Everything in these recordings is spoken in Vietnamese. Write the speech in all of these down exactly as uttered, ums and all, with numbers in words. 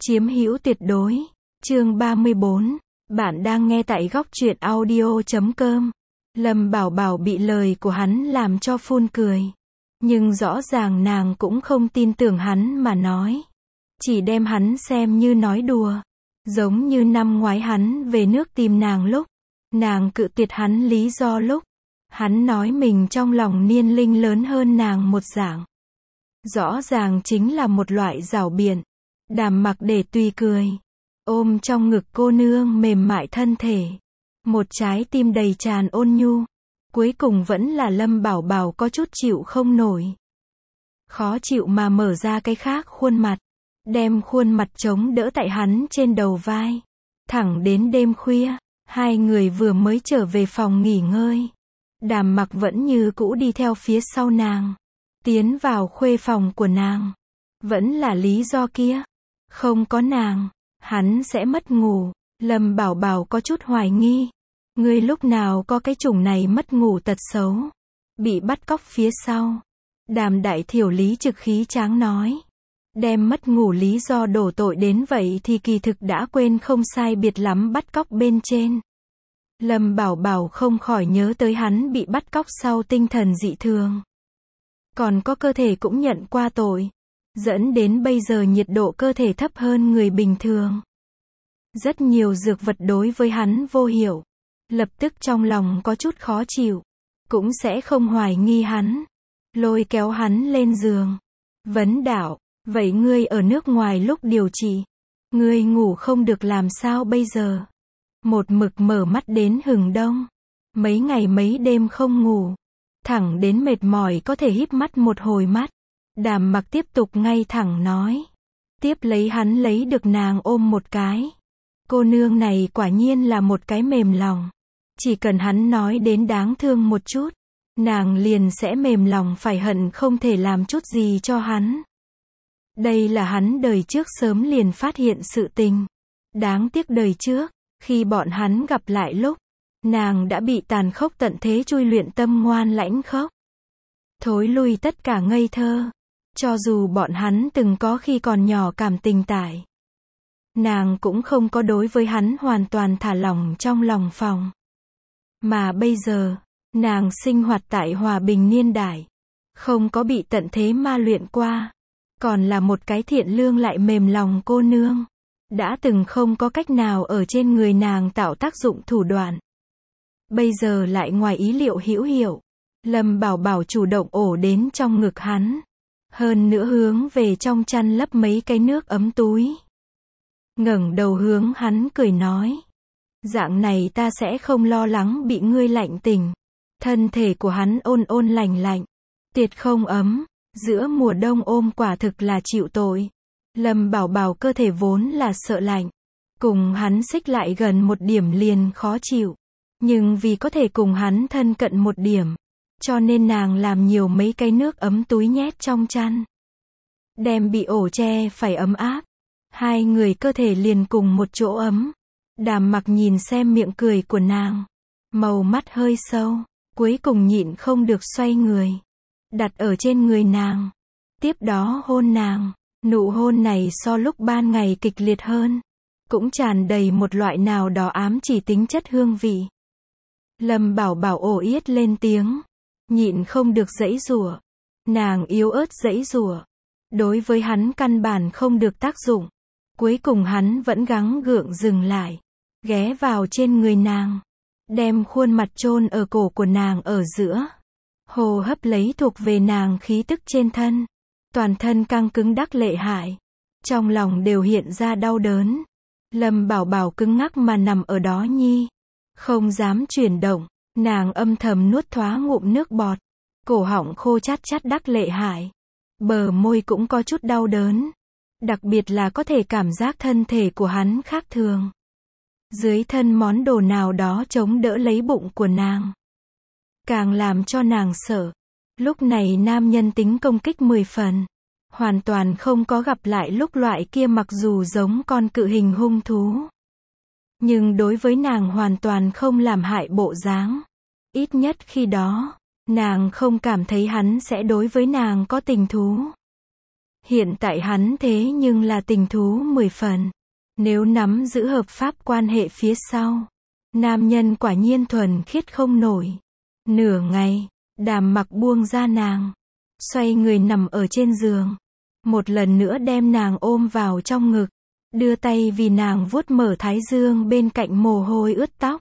Chiếm hữu tuyệt đối. Chương ba mươi bốn. Bạn đang nghe tại góc truyện audio chấm com. Lâm Bảo Bảo bị lời của hắn làm cho phun cười. Nhưng rõ ràng nàng cũng không tin tưởng hắn mà nói. Chỉ đem hắn xem như nói đùa. Giống như năm ngoái hắn về nước tìm nàng lúc. Nàng cự tuyệt hắn lý do lúc. Hắn nói mình trong lòng niên linh lớn hơn nàng một dạng. Rõ ràng chính là một loại giảo biện. Đàm Mặc để tùy cười. Ôm trong ngực cô nương mềm mại thân thể. Một trái tim đầy tràn ôn nhu. Cuối cùng vẫn là Lâm Bảo Bảo có chút chịu không nổi. Khó chịu mà mở ra cái khác khuôn mặt. Đem khuôn mặt chống đỡ tại hắn trên đầu vai. Thẳng đến đêm khuya, hai người vừa mới trở về phòng nghỉ ngơi. Đàm Mặc vẫn như cũ đi theo phía sau nàng. Tiến vào khuê phòng của nàng. Vẫn là lý do kia. Không có nàng, hắn sẽ mất ngủ. Lâm Bảo Bảo có chút hoài nghi. Ngươi lúc nào có cái chủng này mất ngủ tật xấu. Bị bắt cóc phía sau. Đàm đại thiểu lý trực khí tráng nói. Đem mất ngủ lý do đổ tội đến vậy thì kỳ thực đã quên không sai biệt lắm bắt cóc bên trên. Lâm Bảo Bảo không khỏi nhớ tới hắn bị bắt cóc sau tinh thần dị thường. Còn có cơ thể cũng nhận qua tội. Dẫn đến bây giờ nhiệt độ cơ thể thấp hơn người bình thường. Rất nhiều dược vật đối với hắn vô hiệu. Lập tức trong lòng có chút khó chịu. Cũng sẽ không hoài nghi hắn. Lôi kéo hắn lên giường. Vấn đạo, vậy ngươi ở nước ngoài lúc điều trị. Ngươi ngủ không được làm sao bây giờ? Một mực mở mắt đến hừng đông. Mấy ngày mấy đêm không ngủ. Thẳng đến mệt mỏi có thể híp mắt một hồi mắt. Đàm Mặc tiếp tục ngay thẳng nói. Tiếp lấy hắn lấy được nàng ôm một cái. Cô nương này quả nhiên là một cái mềm lòng. Chỉ cần hắn nói đến đáng thương một chút. Nàng liền sẽ mềm lòng phải hận không thể làm chút gì cho hắn. Đây là hắn đời trước sớm liền phát hiện sự tình. Đáng tiếc đời trước, khi bọn hắn gặp lại lúc. Nàng đã bị tàn khốc tận thế chui luyện tâm ngoan lãnh khốc. Thối lui tất cả ngây thơ. Cho dù bọn hắn từng có khi còn nhỏ cảm tình tải. Nàng cũng không có đối với hắn hoàn toàn thả lỏng trong lòng phòng. Mà bây giờ, nàng sinh hoạt tại hòa bình niên đại. Không có bị tận thế ma luyện qua. Còn là một cái thiện lương lại mềm lòng cô nương. Đã từng không có cách nào ở trên người nàng tạo tác dụng thủ đoạn. Bây giờ lại ngoài ý liệu hữu hiệu. Lâm Bảo Bảo chủ động ổ đến trong ngực hắn. Hơn nữa hướng về trong chăn lấp mấy cái nước ấm túi. Ngẩng đầu hướng hắn cười nói. Dạng này ta sẽ không lo lắng bị ngươi lạnh tình. Thân thể của hắn ôn ôn lạnh lạnh. Tiệt không ấm. Giữa mùa đông ôm quả thực là chịu tội. Lâm Bảo Bảo cơ thể vốn là sợ lạnh. Cùng hắn xích lại gần một điểm liền khó chịu. Nhưng vì có thể cùng hắn thân cận một điểm. Cho nên nàng làm nhiều mấy cái nước ấm túi nhét trong chăn. Đem bị ổ che phải ấm áp. Hai người cơ thể liền cùng một chỗ ấm. Đàm Mặc nhìn xem miệng cười của nàng. Màu mắt hơi sâu. Cuối cùng nhịn không được xoay người. Đặt ở trên người nàng. Tiếp đó hôn nàng. Nụ hôn này so lúc ban ngày kịch liệt hơn. Cũng tràn đầy một loại nào đó ám chỉ tính chất hương vị. Lâm Bảo Bảo ồ yết lên tiếng. Nhịn không được giãy giụa. Nàng yếu ớt giãy giụa. Đối với hắn căn bản không được tác dụng. Cuối cùng hắn vẫn gắng gượng dừng lại. Ghé vào trên người nàng. Đem khuôn mặt chôn ở cổ của nàng ở giữa. Hô hấp lấy thuộc về nàng khí tức trên thân. Toàn thân căng cứng đắc lệ hại. Trong lòng đều hiện ra đau đớn. Lâm Bảo Bảo cứng ngắc mà nằm ở đó nhi. Không dám chuyển động. Nàng âm thầm nuốt thoá ngụm nước bọt. Cổ họng khô chát chát đắc lệ hại. Bờ môi cũng có chút đau đớn. Đặc biệt là có thể cảm giác thân thể của hắn khác thường. Dưới thân món đồ nào đó chống đỡ lấy bụng của nàng. Càng làm cho nàng sợ. Lúc này nam nhân tính công kích mười phần. Hoàn toàn không có gặp lại lúc loại kia mặc dù giống con cự hình hung thú. Nhưng đối với nàng hoàn toàn không làm hại bộ dáng. Ít nhất khi đó, nàng không cảm thấy hắn sẽ đối với nàng có tình thú. Hiện tại hắn thế nhưng là tình thú mười phần. Nếu nắm giữ hợp pháp quan hệ phía sau, nam nhân quả nhiên thuần khiết không nổi. Nửa ngày, Đàm Mặc buông ra nàng, xoay người nằm ở trên giường, một lần nữa đem nàng ôm vào trong ngực, đưa tay vì nàng vuốt mở thái dương bên cạnh mồ hôi ướt tóc.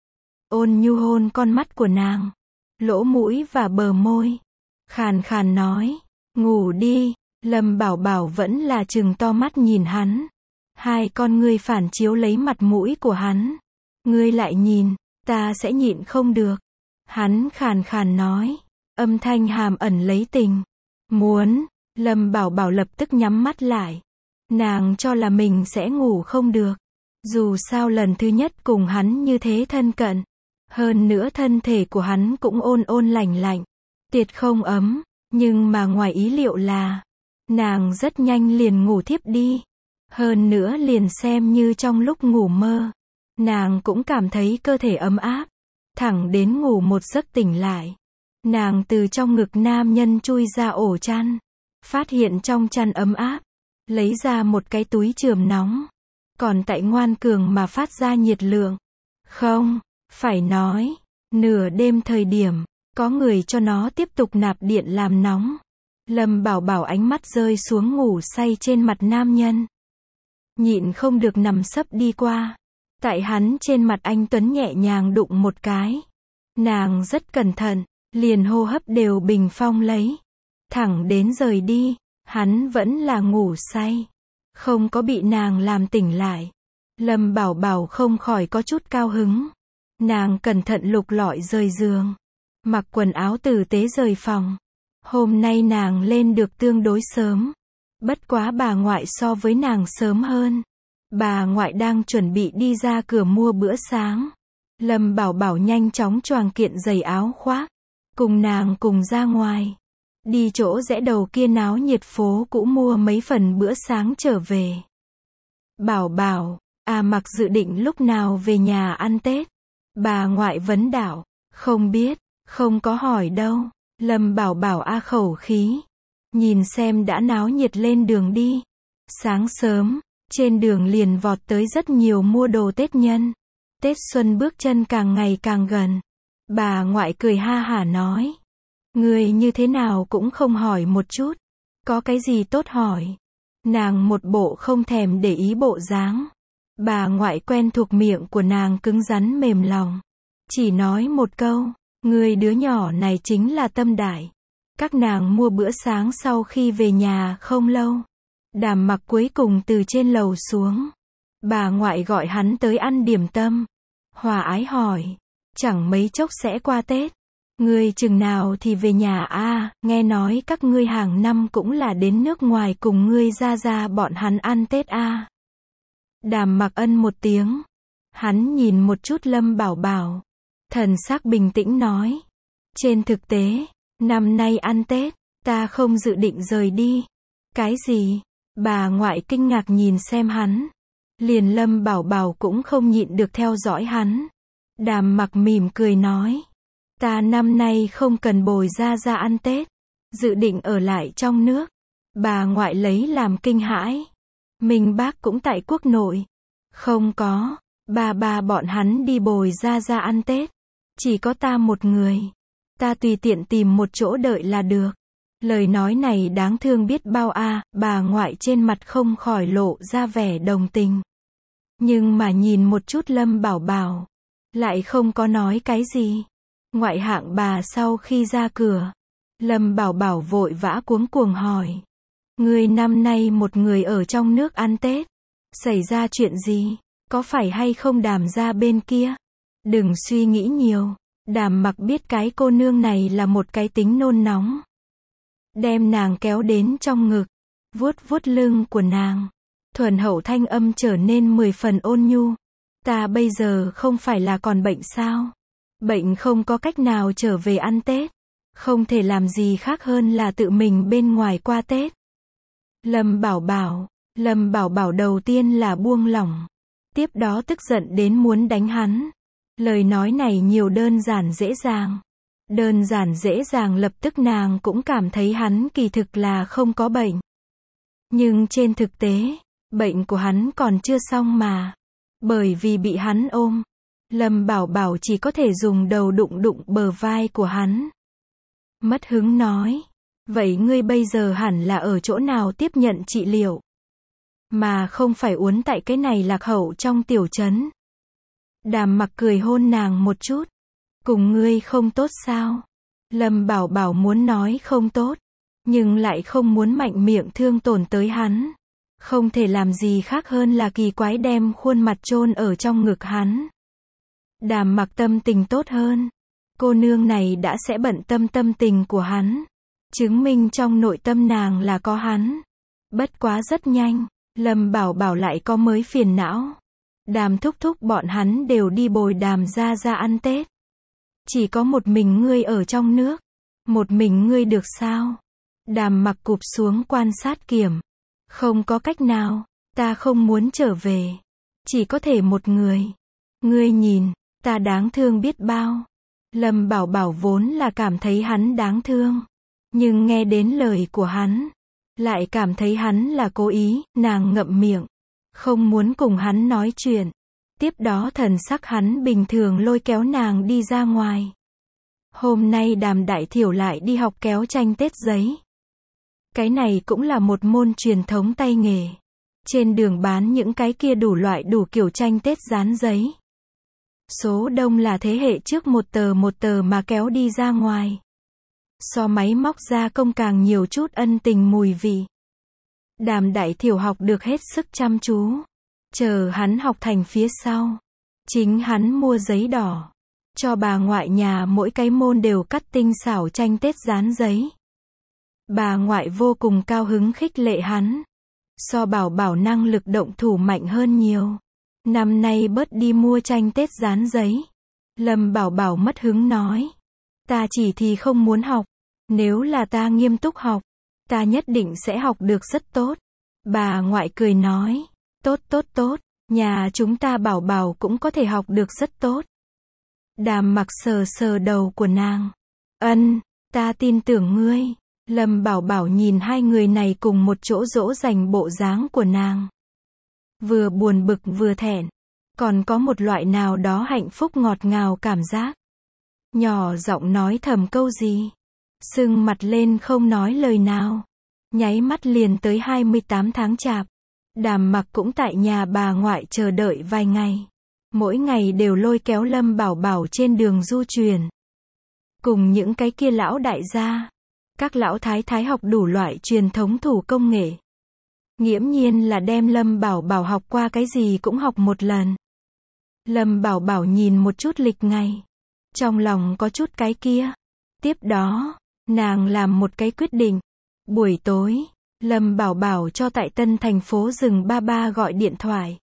Ôn nhu hôn con mắt của nàng, lỗ mũi và bờ môi, khàn khàn nói, ngủ đi. Lâm Bảo Bảo vẫn là trừng to mắt nhìn hắn, hai con ngươi phản chiếu lấy mặt mũi của hắn. Ngươi lại nhìn, ta sẽ nhịn không được. Hắn khàn khàn nói, âm thanh hàm ẩn lấy tình. Muốn. Lâm Bảo Bảo lập tức nhắm mắt lại. Nàng cho là mình sẽ ngủ không được. Dù sao lần thứ nhất cùng hắn như thế thân cận. Hơn nữa thân thể của hắn cũng ôn ôn lạnh lạnh. Tiệt không ấm. Nhưng mà ngoài ý liệu là, nàng rất nhanh liền ngủ thiếp đi. Hơn nữa liền xem như trong lúc ngủ mơ, nàng cũng cảm thấy cơ thể ấm áp. Thẳng đến ngủ một giấc tỉnh lại, nàng từ trong ngực nam nhân chui ra ổ chăn, phát hiện trong chăn ấm áp, lấy ra một cái túi chườm nóng, còn tại ngoan cường mà phát ra nhiệt lượng. Không, phải nói, nửa đêm thời điểm, có người cho nó tiếp tục nạp điện làm nóng. Lâm Bảo Bảo ánh mắt rơi xuống ngủ say trên mặt nam nhân, nhịn không được nằm sấp đi qua. Tại hắn trên mặt anh tuấn nhẹ nhàng đụng một cái. Nàng rất cẩn thận, liền hô hấp đều bình phong lấy. Thẳng đến rời đi, hắn vẫn là ngủ say, không có bị nàng làm tỉnh lại. Lâm Bảo Bảo không khỏi có chút cao hứng. Nàng cẩn thận lục lọi rời giường, mặc quần áo tử tế rời phòng. Hôm nay nàng lên được tương đối sớm. Bất quá bà ngoại so với nàng sớm hơn. Bà ngoại đang chuẩn bị đi ra cửa mua bữa sáng. Lâm Bảo Bảo nhanh chóng choàng kiện giày áo khoác, cùng nàng cùng ra ngoài. Đi chỗ rẽ đầu kia náo nhiệt phố cũ mua mấy phần bữa sáng trở về. Bảo Bảo, à Mặc dự định lúc nào về nhà ăn Tết? Bà ngoại vấn đạo. Không biết, không có hỏi đâu. Lâm Bảo Bảo a khẩu khí. Nhìn xem đã náo nhiệt lên đường đi. Sáng sớm, trên đường liền vọt tới rất nhiều mua đồ Tết nhân. Tết xuân bước chân càng ngày càng gần. Bà ngoại cười ha hả nói. Người như thế nào cũng không hỏi một chút. Có cái gì tốt hỏi? Nàng một bộ không thèm để ý bộ dáng. Bà ngoại quen thuộc miệng của nàng cứng rắn mềm lòng. Chỉ nói một câu, người đứa nhỏ này chính là tâm đại. Các nàng mua bữa sáng sau khi về nhà không lâu. Đàm Mặc cuối cùng từ trên lầu xuống. Bà ngoại gọi hắn tới ăn điểm tâm. Hòa ái hỏi, chẳng mấy chốc sẽ qua Tết. Ngươi chừng nào thì về nhà a? À, nghe nói các ngươi hàng năm cũng là đến nước ngoài cùng ngươi ra ra bọn hắn ăn Tết a. À. Đàm Mặc ân một tiếng. Hắn nhìn một chút Lâm Bảo Bảo. Thần sắc bình tĩnh nói. Trên thực tế, năm nay ăn Tết, ta không dự định rời đi. Cái gì? Bà ngoại kinh ngạc nhìn xem hắn. Liền Lâm Bảo Bảo cũng không nhịn được theo dõi hắn. Đàm Mặc mỉm cười nói. Ta năm nay không cần bồi ra ra ăn Tết. Dự định ở lại trong nước. Bà ngoại lấy làm kinh hãi. Mình bác cũng tại quốc nội. Không có. Bà bà bọn hắn đi bồi ra ra ăn Tết. Chỉ có ta một người. Ta tùy tiện tìm một chỗ đợi là được. Lời nói này đáng thương biết bao a. À, bà ngoại trên mặt không khỏi lộ ra vẻ đồng tình. Nhưng mà nhìn một chút Lâm Bảo Bảo, lại không có nói cái gì. Ngoại hạng bà sau khi ra cửa, Lâm Bảo Bảo vội vã cuống cuồng hỏi. Người năm nay một người ở trong nước ăn Tết. Xảy ra chuyện gì? Có phải hay không Đàm gia bên kia? Đừng suy nghĩ nhiều. Đàm Mặc biết cái cô nương này là một cái tính nôn nóng. Đem nàng kéo đến trong ngực, vuốt vuốt lưng của nàng. Thuần hậu thanh âm trở nên mười phần ôn nhu. Ta bây giờ không phải là còn bệnh sao? Bệnh không có cách nào trở về ăn Tết. Không thể làm gì khác hơn là tự mình bên ngoài qua Tết. Lâm Bảo Bảo, Lâm Bảo Bảo đầu tiên là buông lỏng. Tiếp đó tức giận đến muốn đánh hắn. Lời nói này nhiều đơn giản dễ dàng. Đơn giản dễ dàng lập tức nàng cũng cảm thấy hắn kỳ thực là không có bệnh. Nhưng trên thực tế, bệnh của hắn còn chưa xong mà. Bởi vì bị hắn ôm, Lâm Bảo Bảo chỉ có thể dùng đầu đụng đụng bờ vai của hắn. Mất hứng nói, vậy ngươi bây giờ hẳn là ở chỗ nào tiếp nhận trị liệu? Mà không phải uốn tại cái này lạc hậu trong tiểu trấn. Đàm Mặc cười hôn nàng một chút. Cùng ngươi không tốt sao? Lâm Bảo Bảo muốn nói không tốt, nhưng lại không muốn mạnh miệng thương tổn tới hắn. Không thể làm gì khác hơn là kỳ quái đem khuôn mặt chôn ở trong ngực hắn. Đàm Mặc tâm tình tốt hơn. Cô nương này đã sẽ bận tâm tâm tình của hắn. Chứng minh trong nội tâm nàng là có hắn. Bất quá rất nhanh, Lâm Bảo Bảo lại có mới phiền não. Đàm thúc thúc bọn hắn đều đi bồi Đàm gia gia ăn Tết. Chỉ có một mình ngươi ở trong nước. Một mình ngươi được sao? Đàm Mặc cụp xuống quan sát Kiểm. Không có cách nào, ta không muốn trở về. Chỉ có thể một người. Ngươi nhìn, ta đáng thương biết bao. Lâm Bảo Bảo vốn là cảm thấy hắn đáng thương. Nhưng nghe đến lời của hắn, lại cảm thấy hắn là cố ý, nàng ngậm miệng. Không muốn cùng hắn nói chuyện. Tiếp đó thần sắc hắn bình thường lôi kéo nàng đi ra ngoài. Hôm nay Đàm Đại Thiểu lại đi học kéo tranh Tết giấy. Cái này cũng là một môn truyền thống tay nghề. Trên đường bán những cái kia đủ loại đủ kiểu tranh Tết dán giấy. Số đông là thế hệ trước một tờ một tờ mà kéo đi ra ngoài. So máy móc gia công càng nhiều chút ân tình mùi vị. Đàm Đại Thiểu học được hết sức chăm chú. Chờ hắn học thành phía sau, chính hắn mua giấy đỏ. Cho bà ngoại nhà mỗi cái môn đều cắt tinh xảo tranh Tết dán giấy. Bà ngoại vô cùng cao hứng khích lệ hắn. So Bảo Bảo năng lực động thủ mạnh hơn nhiều. Năm nay bớt đi mua tranh Tết dán giấy. Lâm Bảo Bảo mất hứng nói. Ta chỉ thì không muốn học. Nếu là ta nghiêm túc học, ta nhất định sẽ học được rất tốt. Bà ngoại cười nói. Tốt tốt tốt, nhà chúng ta Bảo Bảo cũng có thể học được rất tốt. Đàm Mặc sờ sờ đầu của nàng. Ân, ta tin tưởng ngươi. Lâm Bảo Bảo nhìn hai người này cùng một chỗ dỗ dành bộ dáng của nàng. Vừa buồn bực vừa thẹn. Còn có một loại nào đó hạnh phúc ngọt ngào cảm giác. Nhỏ giọng nói thầm câu gì. Sưng mặt lên không nói lời nào. Nháy mắt liền tới hai mươi tám tháng chạp. Đàm Mặc cũng tại nhà bà ngoại chờ đợi vài ngày. Mỗi ngày đều lôi kéo Lâm Bảo Bảo trên đường du truyền. Cùng những cái kia lão đại gia. Các lão thái thái học đủ loại truyền thống thủ công nghệ. Nghiễm nhiên là đem Lâm Bảo Bảo học qua cái gì cũng học một lần. Lâm Bảo Bảo nhìn một chút lịch ngày. Trong lòng có chút cái kia. Tiếp đó, nàng làm một cái quyết định. Buổi tối, Lâm Bảo Bảo cho tại Tân thành phố rừng ba ba gọi điện thoại.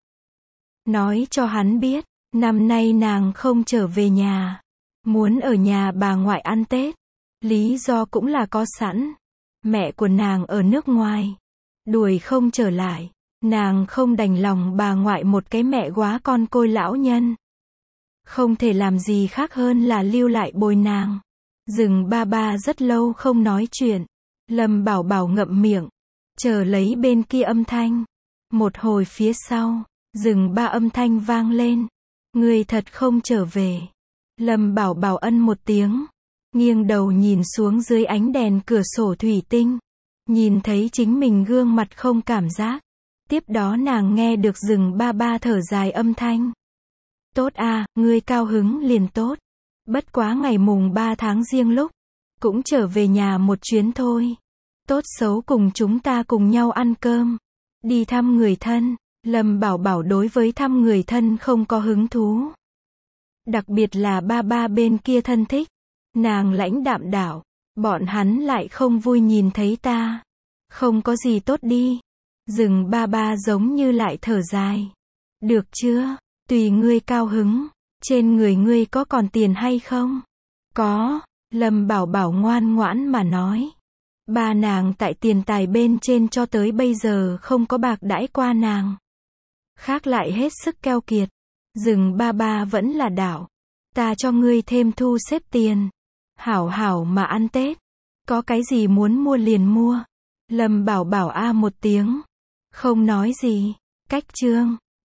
Nói cho hắn biết, năm nay nàng không trở về nhà. Muốn ở nhà bà ngoại ăn Tết. Lý do cũng là có sẵn. Mẹ của nàng ở nước ngoài. Đuổi không trở lại. Nàng không đành lòng bà ngoại một cái mẹ góa con côi lão nhân. Không thể làm gì khác hơn là lưu lại bồi nàng. Rừng ba ba rất lâu không nói chuyện. Lâm Bảo Bảo ngậm miệng. Chờ lấy bên kia âm thanh. Một hồi phía sau, rừng ba âm thanh vang lên. Ngươi thật không trở về. Lâm Bảo Bảo ân một tiếng. Nghiêng đầu nhìn xuống dưới ánh đèn cửa sổ thủy tinh. Nhìn thấy chính mình gương mặt không cảm giác. Tiếp đó nàng nghe được rừng ba ba thở dài âm thanh. Tốt à, ngươi cao hứng liền tốt. Bất quá ngày mùng ba tháng giêng lúc. Cũng trở về nhà một chuyến thôi. Tốt xấu cùng chúng ta cùng nhau ăn cơm. Đi thăm người thân. Lâm Bảo Bảo đối với thăm người thân không có hứng thú. Đặc biệt là ba ba bên kia thân thích. Nàng lãnh đạm đảo. Bọn hắn lại không vui nhìn thấy ta. Không có gì tốt đi. Rừng ba ba giống như lại thở dài. Được chưa? Tùy ngươi cao hứng. Trên người ngươi có còn tiền hay không? Có. Lâm Bảo Bảo ngoan ngoãn mà nói. Ba nàng tại tiền tài bên trên cho tới bây giờ không có bạc đãi qua nàng. Khác lại hết sức keo kiệt. Rừng ba ba vẫn là đảo. Ta cho ngươi thêm thu xếp tiền. Hảo hảo mà ăn Tết. Có cái gì muốn mua liền mua. Lâm Bảo Bảo a một tiếng. Không nói gì. Cách chương